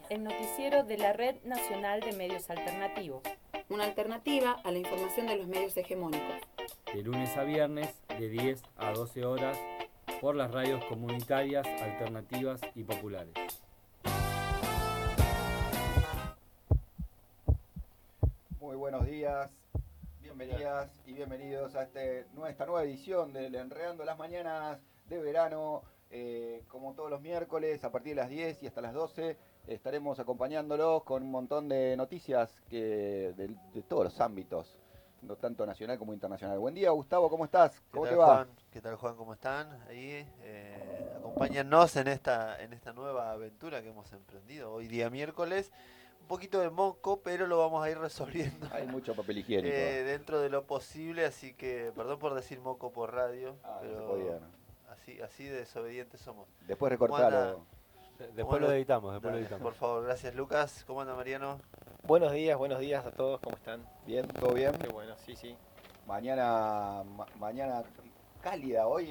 el noticiero de la Red Nacional de Medios Alternativos. Una alternativa a la información de los medios hegemónicos. De lunes a viernes, de 10 a 12 horas, por las radios comunitarias, alternativas y populares. Muy buenos días, bienvenidas y bienvenidos a esta nueva edición del Enredando las Mañanas de verano. Como todos los miércoles, a partir de las 10 y hasta las 12, estaremos acompañándolos con un montón de noticias de todos los ámbitos, no tanto nacional como internacional. Buen día, Gustavo, ¿cómo estás? ¿Cómo te va? Juan? ¿Qué tal, Juan? ¿Cómo están? Ahí, acompáñennos en esta nueva aventura que hemos emprendido. Hoy día miércoles, un poquito de moco, pero lo vamos a ir resolviendo. Hay mucho papel higiénico. Dentro de lo posible, así que, perdón por decir moco por radio, pero no se podía, ¿no? Así de desobedientes somos. Después recortarlo. Después lo editamos, Por favor, gracias, Lucas. ¿Cómo anda, Mariano? Buenos días a todos, ¿cómo están? ¿Bien? ¿Todo bien? Qué bueno, sí. Mañana cálida hoy,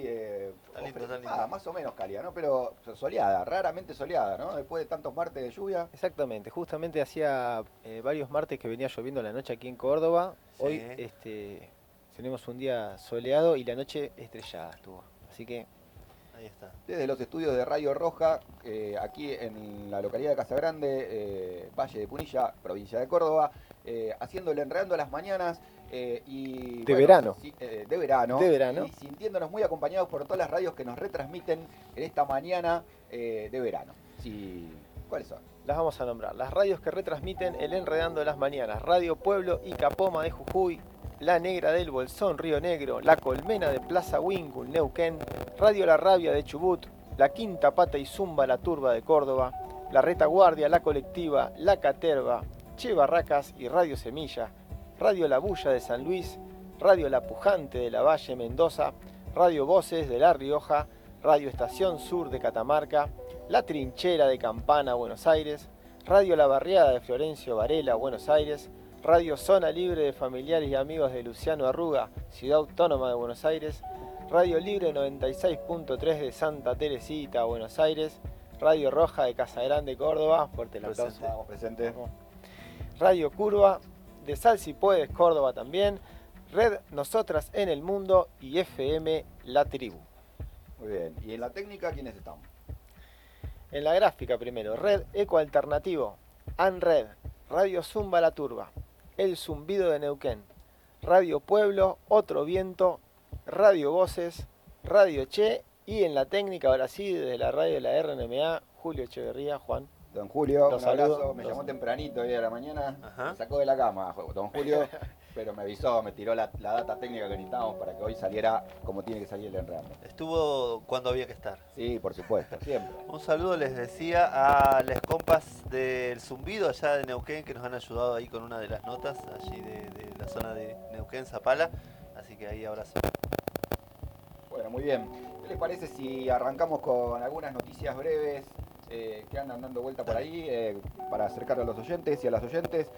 más o menos cálida, ¿no? Pero soleada, raramente soleada, ¿no? Después de tantos martes de lluvia. Exactamente, justamente hacía varios martes que venía lloviendo la noche aquí en Córdoba. Sí. Hoy tenemos un día soleado y la noche estrellada estuvo, así que... Ahí está. Desde los estudios de Radio Roja, aquí en la localidad de Casagrande, Valle de Punilla, provincia de Córdoba, haciéndole Enredando las Mañanas. De verano. De verano. Y sintiéndonos muy acompañados por todas las radios que nos retransmiten en esta mañana de verano. Sí. ¿Cuáles son? Las vamos a nombrar. Las radios que retransmiten el Enredando las Mañanas. Radio Pueblo y Capoma de Jujuy, La Negra del Bolsón, Río Negro, La Colmena de Plaza Huíncul, Neuquén, Radio La Rabia de Chubut, La Quinta Pata y Zumba, La Turba de Córdoba, La Retaguardia, La Colectiva, La Caterva, Che Barracas y Radio Semilla, Radio La Bulla de San Luis, Radio La Pujante de La Valle, Mendoza, Radio Voces de La Rioja, Radio Estación Sur de Catamarca, La Trinchera de Campana, Buenos Aires, Radio La Barriada de Florencio Varela, Buenos Aires, Radio Zona Libre de Familiares y Amigos de Luciano Arruga, Ciudad Autónoma de Buenos Aires, Radio Libre 96.3 de Santa Teresita, Buenos Aires, Radio Roja de Casagrande, Córdoba, fuerte el aplauso. Vamos, presente. Radio Curva de Sal Si Puedes, Córdoba también, Red Nosotras en el Mundo y FM La Tribu. Muy bien, ¿y en la técnica quiénes están? En la gráfica primero, Red Eco Alternativo, ANRED, Radio Zumba La Turba, El Zumbido de Neuquén, Radio Pueblo, Otro Viento, Radio Voces, Radio Che y en la técnica ahora sí, desde la radio de la RNMA, Julio Echeverría, Juan. Don Julio, Los un abrazo, saludo. me llamó tempranito hoy a la mañana, Ajá. me sacó de la cama, don Julio, pero me avisó, me tiró la data técnica que necesitábamos para que hoy saliera como tiene que salir el Enredando. Estuvo cuando había que estar. Sí, por supuesto, siempre. Un saludo les decía a las compas del Zumbido allá de Neuquén que nos han ayudado ahí con una de las notas allí de la zona de Neuquén, Zapala, así que ahí abrazo. Bueno, muy bien. ¿Qué les parece si arrancamos con algunas noticias breves que andan dando vuelta por ahí para acercar a los oyentes y a las oyentes?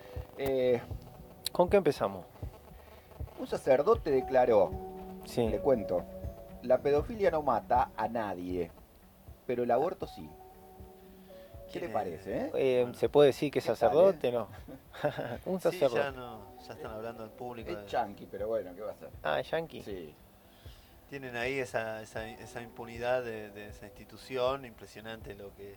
¿Con qué empezamos? Un sacerdote declaró, Sí. le cuento, la pedofilia no mata a nadie, pero el aborto sí. ¿Qué le parece? ¿Se puede decir que es ¿Qué tal, sacerdote? No. Un Sí, sacerdote. ya están hablando en público. Es yanqui, pero bueno, ¿qué va a hacer? Ah, ¿es yanqui? Sí. Tienen ahí esa impunidad de esa institución, impresionante lo que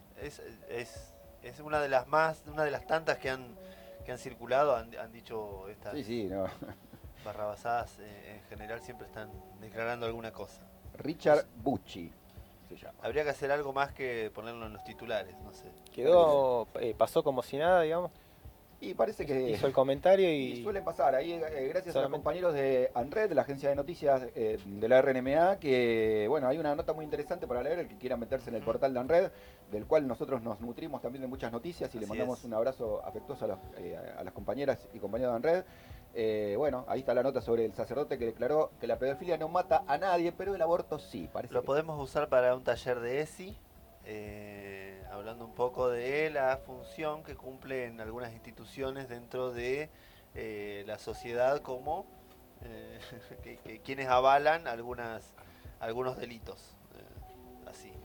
es una de las tantas que han circulado, han dicho estas Sí, no. barrabasadas, en general siempre están declarando alguna cosa. Richard Bucci se llama. Habría que hacer algo más que ponerlo en los titulares, no sé. Pasó como si nada, digamos. Y parece que Hizo el comentario y y... suelen pasar ahí, gracias a los solamente- compañeros de ANRED, de la agencia de noticias de la RNMA, que bueno, hay una nota muy interesante para leer, el que quiera meterse en el portal de ANRED, del cual nosotros nos nutrimos también de muchas noticias y le Así mandamos es. un abrazo afectuoso a las compañeras y compañeros de ANRED. Bueno, ahí está la nota sobre el sacerdote que declaró que la pedofilia no mata a nadie, pero el aborto sí, parece Lo que podemos usar para un taller de ESI, hablando un poco de la función que cumple en algunas instituciones dentro de la sociedad como quienes avalan algunos delitos. Así, no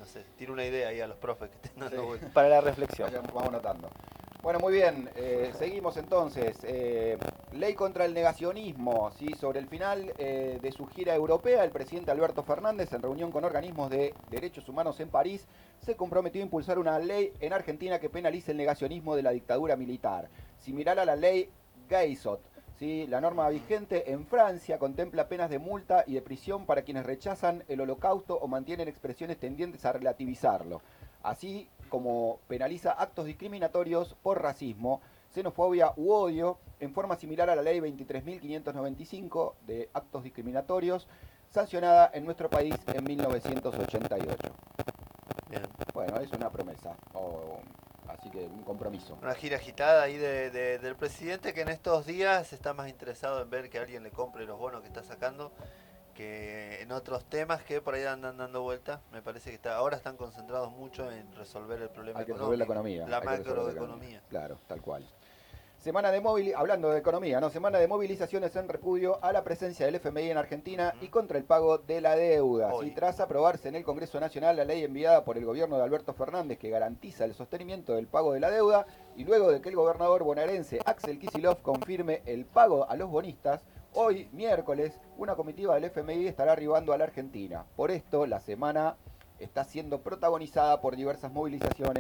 sé, tiro una idea ahí a los profes que estén dando vueltas. Para la reflexión. Vamos anotando. Bueno, muy bien, seguimos entonces. Ley contra el negacionismo. ¿Sí? Sobre el final de su gira europea, el presidente Alberto Fernández, en reunión con organismos de derechos humanos en París, se comprometió a impulsar una ley en Argentina que penalice el negacionismo de la dictadura militar, similar a la ley Gueysot. ¿Sí? La norma vigente en Francia contempla penas de multa y de prisión para quienes rechazan el holocausto o mantienen expresiones tendientes a relativizarlo, así como penaliza actos discriminatorios por racismo, xenofobia u odio, en forma similar a la ley 23.595 de actos discriminatorios, sancionada en nuestro país en 1988. Bien. Bueno, es una promesa, así que un compromiso. Una gira agitada ahí del presidente, que en estos días está más interesado en ver que alguien le compre los bonos que está sacando que en otros temas que por ahí andan dando vueltas. Me parece que ahora están concentrados mucho en resolver el problema Hay que económico, resolver la economía. la macroeconomía. Claro, tal cual. Semana de hablando de economía, ¿no? Semana de movilizaciones en repudio a la presencia del FMI en Argentina y contra el pago de la deuda. ¿Sí? Tras aprobarse en el Congreso Nacional la ley enviada por el gobierno de Alberto Fernández que garantiza el sostenimiento del pago de la deuda, y luego de que el gobernador bonaerense Axel Kicillof confirme el pago a los bonistas, hoy, miércoles, una comitiva del FMI estará arribando a la Argentina. Por esto, la semana está siendo protagonizada por diversas movilizaciones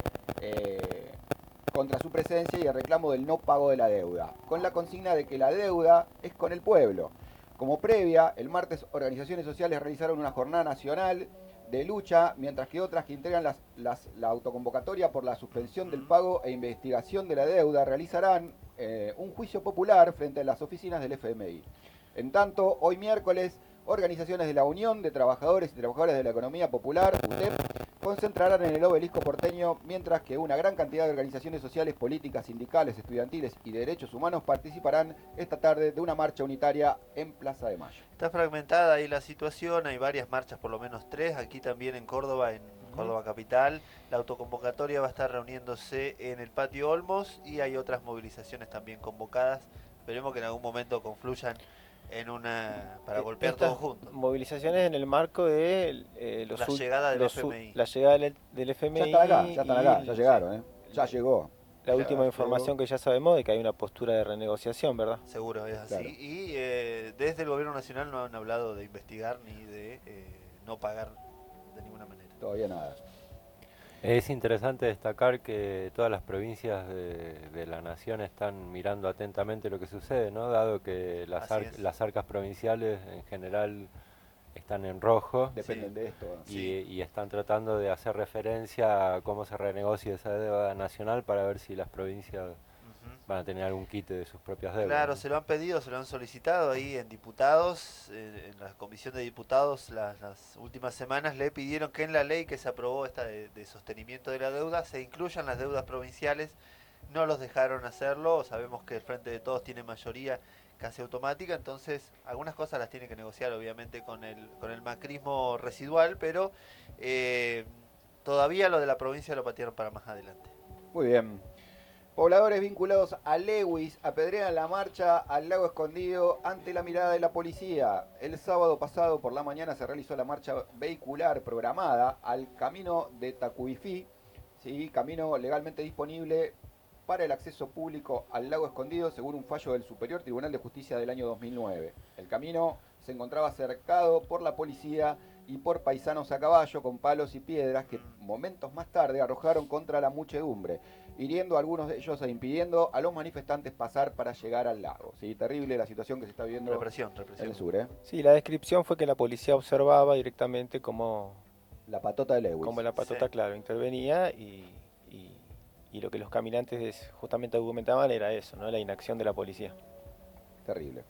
contra su presencia y el reclamo del no pago de la deuda, con la consigna de que la deuda es con el pueblo. Como previa, el martes organizaciones sociales realizaron una jornada nacional de lucha, mientras que otras que integran la autoconvocatoria por la suspensión del pago e investigación de la deuda realizarán un juicio popular frente a las oficinas del FMI. En tanto, hoy miércoles, organizaciones de la Unión de Trabajadores y Trabajadoras de la Economía Popular, UTEP, concentrarán en el obelisco porteño, mientras que una gran cantidad de organizaciones sociales, políticas, sindicales, estudiantiles y de derechos humanos participarán esta tarde de una marcha unitaria en Plaza de Mayo. Está fragmentada ahí la situación, hay varias marchas, por lo menos 3, aquí también en Córdoba, Córdoba Capital. La autoconvocatoria va a estar reuniéndose en el Patio Olmos y hay otras movilizaciones también convocadas. Esperemos que en algún momento confluyan en una para golpear todos juntos. Movilizaciones en el marco de la llegada del FMI. La llegada del FMI. Ya están acá, ya llegaron, ya llegó. La última información que ya sabemos de que hay una postura de renegociación, ¿verdad? Seguro, es así. Claro. Y desde el gobierno nacional no han hablado de investigar ni de no pagar de ninguna manera. Todavía nada. Es interesante destacar que todas las provincias de la nación están mirando atentamente lo que sucede, ¿no? Dado que las arcas provinciales en general están en rojo. Dependen de esto. Y están tratando de hacer referencia a cómo se renegocia esa deuda nacional para ver si las provincias van a tener algún quite de sus propias deudas. Claro, se lo han pedido, se lo han solicitado ahí en diputados, en la comisión de diputados las últimas semanas le pidieron que en la ley que se aprobó esta de sostenimiento de la deuda se incluyan las deudas provinciales. No los dejaron hacerlo, sabemos que el Frente de Todos tiene mayoría casi automática, entonces algunas cosas las tiene que negociar obviamente con el macrismo residual, pero todavía lo de la provincia lo patearon para más adelante. Muy bien. Pobladores vinculados a Lewis apedrean la marcha al Lago Escondido ante la mirada de la policía. El sábado pasado por la mañana se realizó la marcha vehicular programada al camino de Tacuifí, ¿sí? Camino legalmente disponible para el acceso público al Lago Escondido según un fallo del Superior Tribunal de Justicia del año 2009. El camino se encontraba cercado por la policía y por paisanos a caballo con palos y piedras que momentos más tarde arrojaron contra la muchedumbre, hiriendo a algunos de ellos e impidiendo a los manifestantes pasar para llegar al lago. Sí, terrible la situación que se está viviendo represión. en el sur. Sí, la descripción fue que la policía observaba directamente como la patota de Lewis. Como la patota, sí. Claro, intervenía y lo que los caminantes justamente argumentaban era eso, ¿no? La inacción de la policía. Terrible.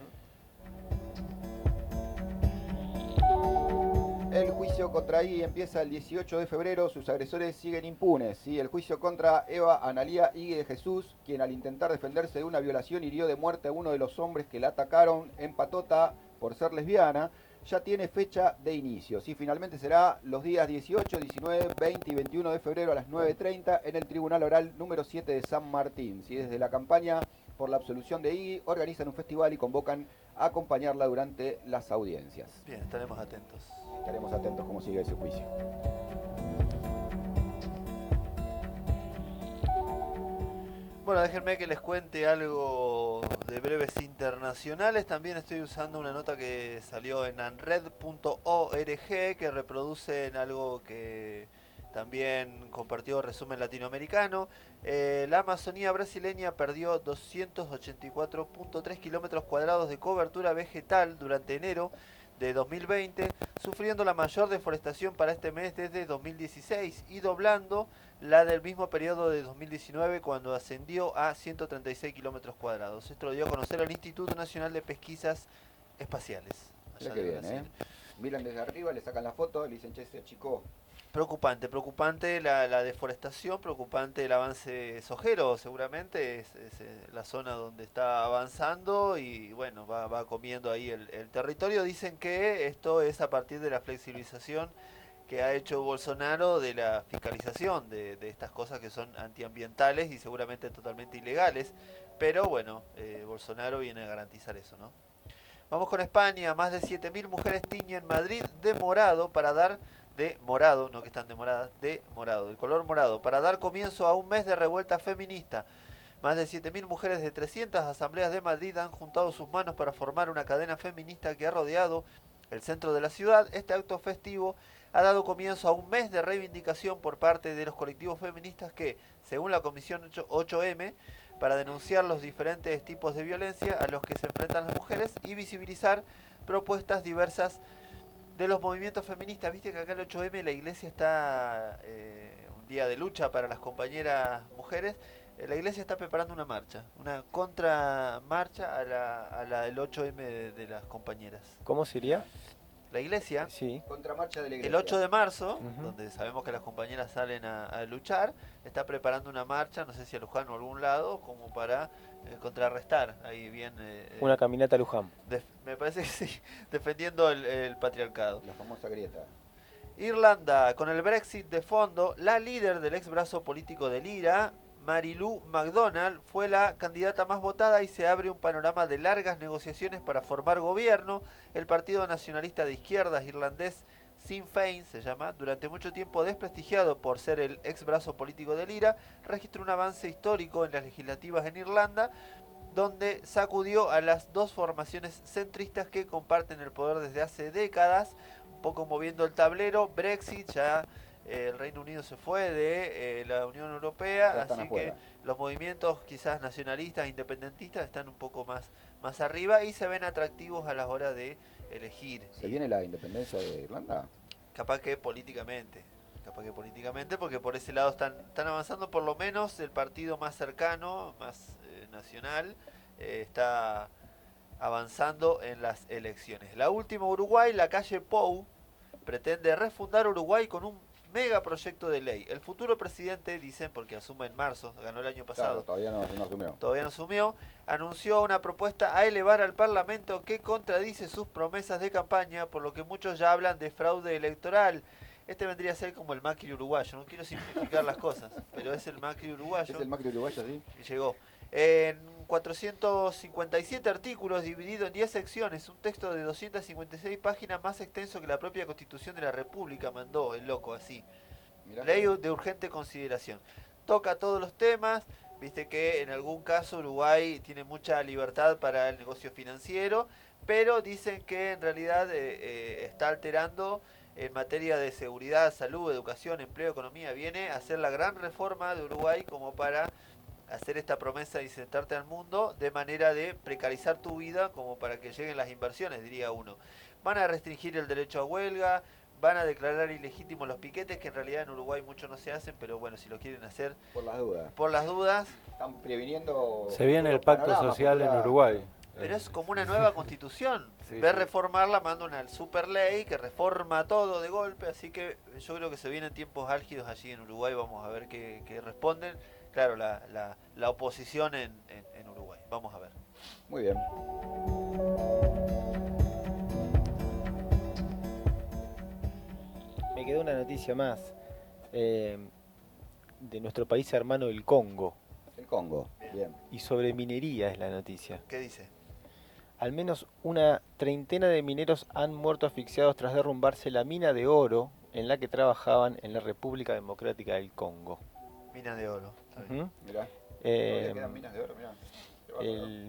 El juicio contra I empieza el 18 de febrero, sus agresores siguen impunes. ¿Sí? El juicio contra Eva Analía Igue de Jesús, quien al intentar defenderse de una violación hirió de muerte a uno de los hombres que la atacaron en Patota por ser lesbiana, ya tiene fecha de inicio. ¿Sí? Finalmente será los días 18, 19, 20 y 21 de febrero a las 9:30 en el Tribunal Oral número 7 de San Martín. ¿Sí? Desde la campaña por la absolución de Iggy organizan un festival y convocan a acompañarla durante las audiencias. Bien, estaremos atentos. Estaremos atentos cómo sigue ese juicio. Bueno, déjenme que les cuente algo de breves internacionales. También estoy usando una nota que salió en anred.org que reproduce en algo que también compartió Resumen Latinoamericano. La Amazonía brasileña perdió 284.3 kilómetros cuadrados de cobertura vegetal durante enero de 2020, sufriendo la mayor deforestación para este mes desde 2016 y doblando la del mismo periodo de 2019 cuando ascendió a 136 kilómetros cuadrados. Esto lo dio a conocer el Instituto Nacional de Pesquisas Espaciales. Mira que bien, miran desde arriba, le sacan la foto, le dicen, che, se achicó. Preocupante la deforestación, preocupante el avance sojero, seguramente es la zona donde está avanzando y bueno, va comiendo ahí el territorio. Dicen que esto es a partir de la flexibilización que ha hecho Bolsonaro de la fiscalización de estas cosas que son antiambientales y seguramente totalmente ilegales, pero bueno, Bolsonaro viene a garantizar eso, ¿no? Vamos con España. Más de 7.000 mujeres tiñen Madrid de morado para dar de morado, no que están demoradas, de morado, el color morado, para dar comienzo a un mes de revuelta feminista. Más de 7.000 mujeres de 300 asambleas de Madrid han juntado sus manos para formar una cadena feminista que ha rodeado el centro de la ciudad. Este acto festivo ha dado comienzo a un mes de reivindicación por parte de los colectivos feministas que, según la Comisión 8M, para denunciar los diferentes tipos de violencia a los que se enfrentan las mujeres y visibilizar propuestas diversas de los movimientos feministas. Viste que acá el 8M la iglesia está un día de lucha para las compañeras mujeres. La iglesia está preparando una marcha, una contramarcha a la del 8M de las compañeras. ¿Cómo sería? La iglesia, sí. Contramarcha de la iglesia. El 8 de marzo, donde sabemos que las compañeras salen a luchar, está preparando una marcha, no sé si a Luján o a algún lado, como para contrarrestar ahí bien... una caminata a Luján. Me parece que sí, defendiendo el patriarcado. La famosa grieta. Irlanda, con el Brexit de fondo, la líder del ex brazo político del IRA, Marilu McDonald, fue la candidata más votada y se abre un panorama de largas negociaciones para formar gobierno. El Partido Nacionalista de Izquierdas irlandés Sinn Féin se llama, durante mucho tiempo desprestigiado por ser el ex brazo político del IRA, registró un avance histórico en las legislativas en Irlanda, donde sacudió a las dos formaciones centristas que comparten el poder desde hace décadas, un poco moviendo el tablero. Brexit, ya el Reino Unido se fue de la Unión Europea, así afuera. que los movimientos quizás nacionalistas, independentistas están un poco más arriba y se ven atractivos a la hora de elegir. ¿Se viene la independencia de Irlanda? Capaz que políticamente, porque por ese lado están avanzando. Por lo menos el partido más cercano, más nacional, está avanzando en las elecciones. La última, Uruguay, la calle Pou pretende refundar Uruguay con un megaproyecto de ley. El futuro presidente, dicen, porque asume en marzo, ganó el año pasado. Claro, todavía no asumió. Anunció una propuesta a elevar al Parlamento que contradice sus promesas de campaña, por lo que muchos ya hablan de fraude electoral. Este vendría a ser como el Macri uruguayo. No quiero simplificar las cosas, pero es el Macri uruguayo. Es el Macri uruguayo, sí. Y llegó. En 457 artículos, dividido en 10 secciones, un texto de 256 páginas, más extenso que la propia Constitución de la República, mandó el loco así. Mirá. Ley de urgente consideración. Toca todos los temas, viste que en algún caso Uruguay tiene mucha libertad para el negocio financiero, pero dicen que en realidad está alterando en materia de seguridad, salud, educación, empleo, economía. Viene a hacer la gran reforma de Uruguay como para hacer esta promesa de insertarte al mundo de manera de precarizar tu vida como para que lleguen las inversiones, diría uno. Van a restringir el derecho a huelga, van a declarar ilegítimos los piquetes, que en realidad en Uruguay muchos no se hacen, pero bueno, si lo quieren hacer... Por las dudas. Están previniendo... Se viene el pacto social en Uruguay. Pero es como una nueva constitución. Sí, Ver reformarla, manda una super ley que reforma todo de golpe, así que yo creo que se vienen tiempos álgidos allí en Uruguay, vamos a ver qué responden. Claro, la oposición en Uruguay. Vamos a ver. Muy bien. Me quedó una noticia más de nuestro país hermano, el Congo. El Congo, bien. Y sobre minería es la noticia. ¿Qué dice? Al menos una treintena de mineros han muerto asfixiados tras derrumbarse la mina de oro en la que trabajaban en la República Democrática del Congo. Mina de oro. Mirá. Todavía quedan minas de oro, mirá. el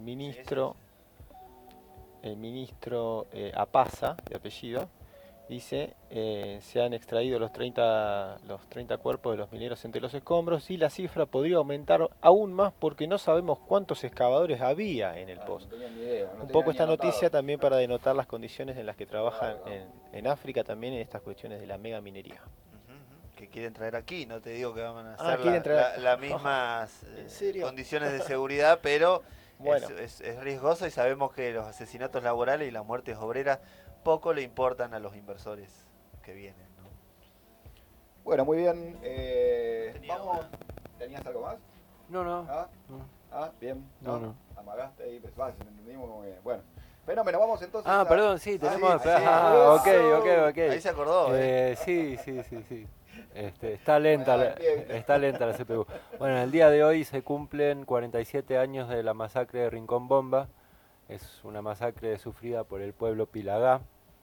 ministro Apaza, de apellido, dice, se han extraído los 30 cuerpos de los mineros entre los escombros y la cifra podría aumentar aún más porque no sabemos cuántos excavadores había en el pozo. No tenía ni idea, Un poco esta noticia también para denotar las condiciones en las que trabajan en África también en estas cuestiones de la mega minería. Que quieren traer aquí, no te digo que van a hacer las mismas condiciones de seguridad, pero bueno, es riesgoso y sabemos que los asesinatos laborales y las muertes obreras poco le importan a los inversores que vienen, ¿no? Bueno, muy bien. Vamos. ¿Tenías algo más? No. Bien. No. Amagaste ahí, pues entendimos muy bien. Bueno, fenómeno, vamos entonces. Perdón, sí, tenemos. Ok. Ahí se acordó. Sí. Está lenta la CPU. Bueno, el día de hoy se cumplen 47 años de la masacre de Rincón Bomba. Es una masacre sufrida por el pueblo Pilagá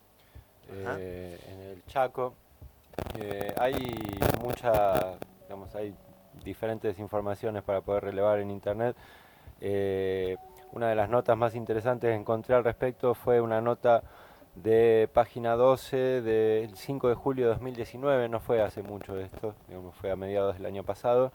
en el Chaco. Hay hay diferentes informaciones para poder relevar en internet. Una de las notas más interesantes que encontré al respecto fue una nota de página 12 del 5 de julio de 2019, no fue hace mucho esto, fue a mediados del año pasado,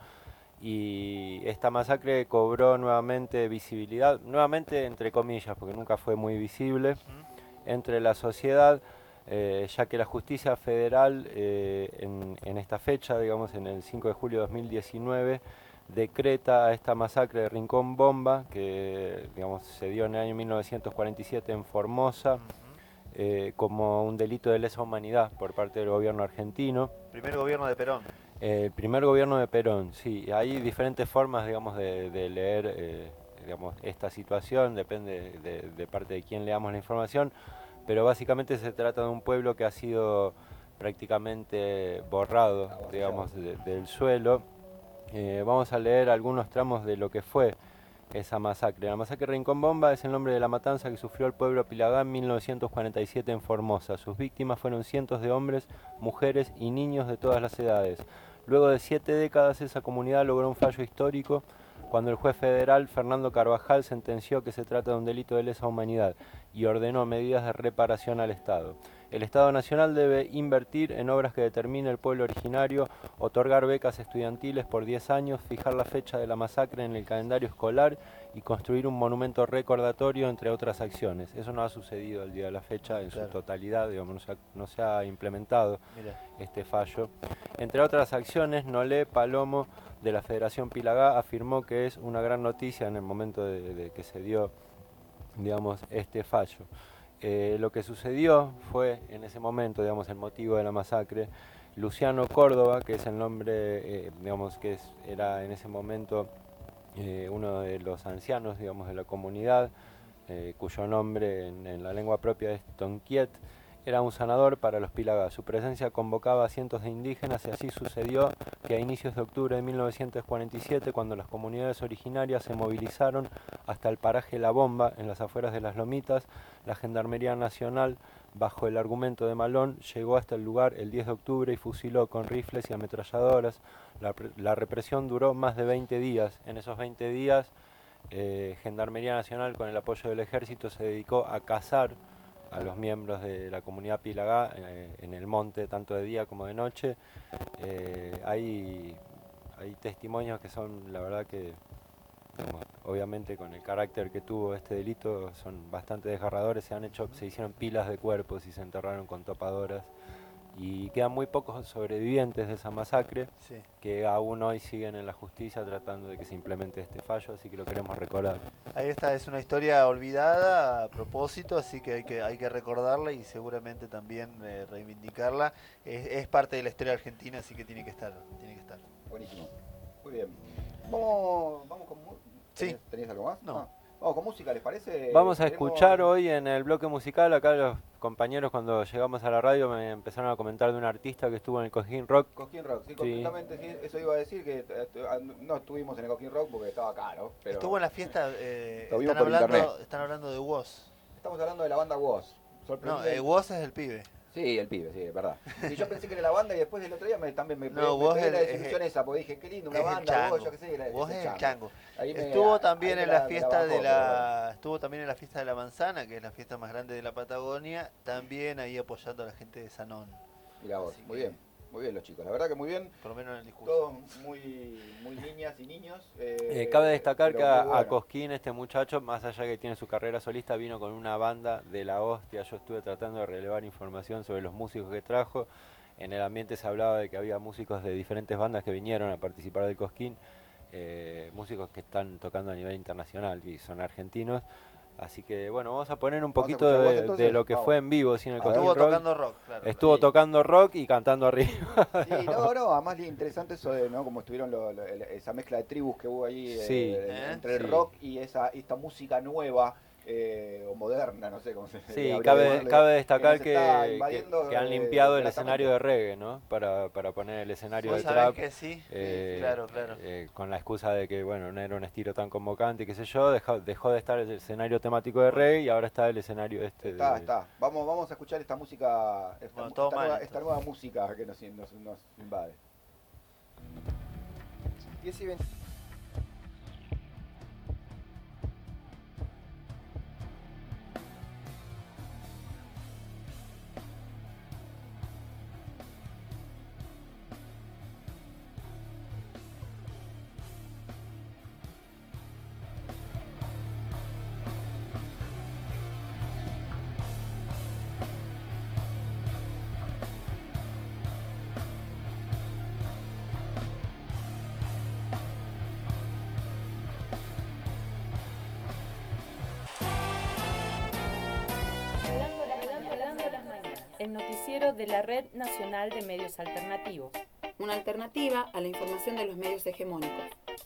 y esta masacre cobró nuevamente visibilidad, nuevamente entre comillas, porque nunca fue muy visible, entre la sociedad, ya que la justicia federal en esta fecha, digamos en el 5 de julio de 2019, decreta esta masacre de Rincón Bomba, que se dio en el año 1947 en Formosa, como un delito de lesa humanidad por parte del gobierno argentino. Primer gobierno de Perón. El primer gobierno de Perón, sí. Hay diferentes formas, de leer, esta situación, depende de parte de quién leamos la información, pero básicamente se trata de un pueblo que ha sido prácticamente borrado, del suelo. Vamos a leer algunos tramos de lo que fue esa masacre. La masacre de Rincón Bomba es el nombre de la matanza que sufrió el pueblo Pilagá en 1947 en Formosa. Sus víctimas fueron cientos de hombres, mujeres y niños de todas las edades. Luego de 7 décadas esa comunidad logró un fallo histórico cuando el juez federal Fernando Carvajal sentenció que se trata de un delito de lesa humanidad y ordenó medidas de reparación al Estado. El Estado Nacional debe invertir en obras que determine el pueblo originario, otorgar becas estudiantiles por 10 años, fijar la fecha de la masacre en el calendario escolar y construir un monumento recordatorio, entre otras acciones. Eso no ha sucedido al día de la fecha en su totalidad, no se ha implementado este fallo. Entre otras acciones, Nolé Palomo, de la Federación Pilagá, afirmó que es una gran noticia en el momento de que se dio, este fallo. Lo que sucedió fue, en ese momento, el motivo de la masacre, Luciano Córdoba, que es el nombre, era en ese momento uno de los ancianos, de la comunidad, cuyo nombre en la lengua propia es Tonquiet, era un sanador para los Pilagá. Su presencia convocaba a cientos de indígenas y así sucedió que a inicios de octubre de 1947, cuando las comunidades originarias se movilizaron hasta el paraje La Bomba, en las afueras de Las Lomitas, la Gendarmería Nacional, bajo el argumento de Malón, llegó hasta el lugar el 10 de octubre y fusiló con rifles y ametralladoras. La represión duró más de 20 días. En esos 20 días, Gendarmería Nacional, con el apoyo del ejército, se dedicó a cazar a los miembros de la comunidad Pilagá en el monte, tanto de día como de noche. Hay testimonios que son, la verdad que, obviamente con el carácter que tuvo este delito, son bastante desgarradores. Se hicieron pilas de cuerpos y se enterraron con topadoras. Y quedan muy pocos sobrevivientes de esa masacre, que aún hoy siguen en la justicia tratando de que se implemente este fallo, así que lo queremos recordar. Ahí está, es una historia olvidada a propósito, así que hay que recordarla y seguramente también reivindicarla. Es parte de la historia argentina, así que tiene que estar. Buenísimo. Muy bien. Vamos con... ¿Tenías algo más? No. Vamos con música, ¿les parece? Vamos a escuchar hoy en el bloque musical, acá los compañeros cuando llegamos a la radio me empezaron a comentar de un artista que estuvo en el Cosquín Rock. Cosquín Rock, sí, completamente, sí, eso iba a decir, que no estuvimos en el Cosquín Rock porque estaba caro. Pero estuvo en la fiesta, están hablando de Woz. Estamos hablando de la banda Woz. No, Woz es el pibe. Sí, el pibe, sí, es verdad. Y yo pensé que era la banda y después del otro día también me No, vos pegué la el- desilusión esa, porque dije, qué lindo, una es el banda, vos, chango. yo qué sé. Vos es el chango. Ahí Estuvo también ahí en me la me fiesta bajó, de pero la, estuvo también en la fiesta de la manzana, que es la fiesta más grande de la Patagonia, también ahí apoyando a la gente de Sanón. Mirá vos, Así muy que- bien. Muy bien los chicos, la verdad que muy bien. Por lo menos en el discurso. Todos muy niñas y niños. Cabe destacar pero que muy a bueno. Cosquín, este muchacho, más allá que tiene su carrera solista, vino con una banda de la hostia. Yo estuve tratando de relevar información sobre los músicos que trajo. En el ambiente se hablaba de que había músicos de diferentes bandas que vinieron a participar del Cosquín, músicos que están tocando a nivel internacional y son argentinos. Así que bueno, vamos a poner un Vamos a poquito escuchar vos, de entonces. lo que Vamos. fue en vivo, sin el A ver. Cosquín Estuvo Rock. tocando rock, claro. Estuvo Sí. tocando rock y cantando arriba. Sí, no, además interesante eso de, ¿no? Como estuvieron esa mezcla de tribus que hubo ahí Sí. entre el Sí. rock y esta música nueva o moderna, no sé cómo se Sí, habría que llamarle, cabe destacar nos está que invadiendo, que han limpiado el gratamente. escenario de reggae, ¿no? Para poner el escenario Vos de sabés trap. que sí, eh, claro, claro. Con la excusa de que, bueno, no era un estilo tan convocante, qué sé yo, dejó de estar el escenario temático de reggae y ahora está el escenario este Está. Vamos a escuchar esta música, Bueno, todo mal, esta nueva música que nos invade. 10 y 20. Hablando las mañanas. El noticiero de la Red Nacional de Medios Alternativos. Una alternativa a la información de los medios hegemónicos.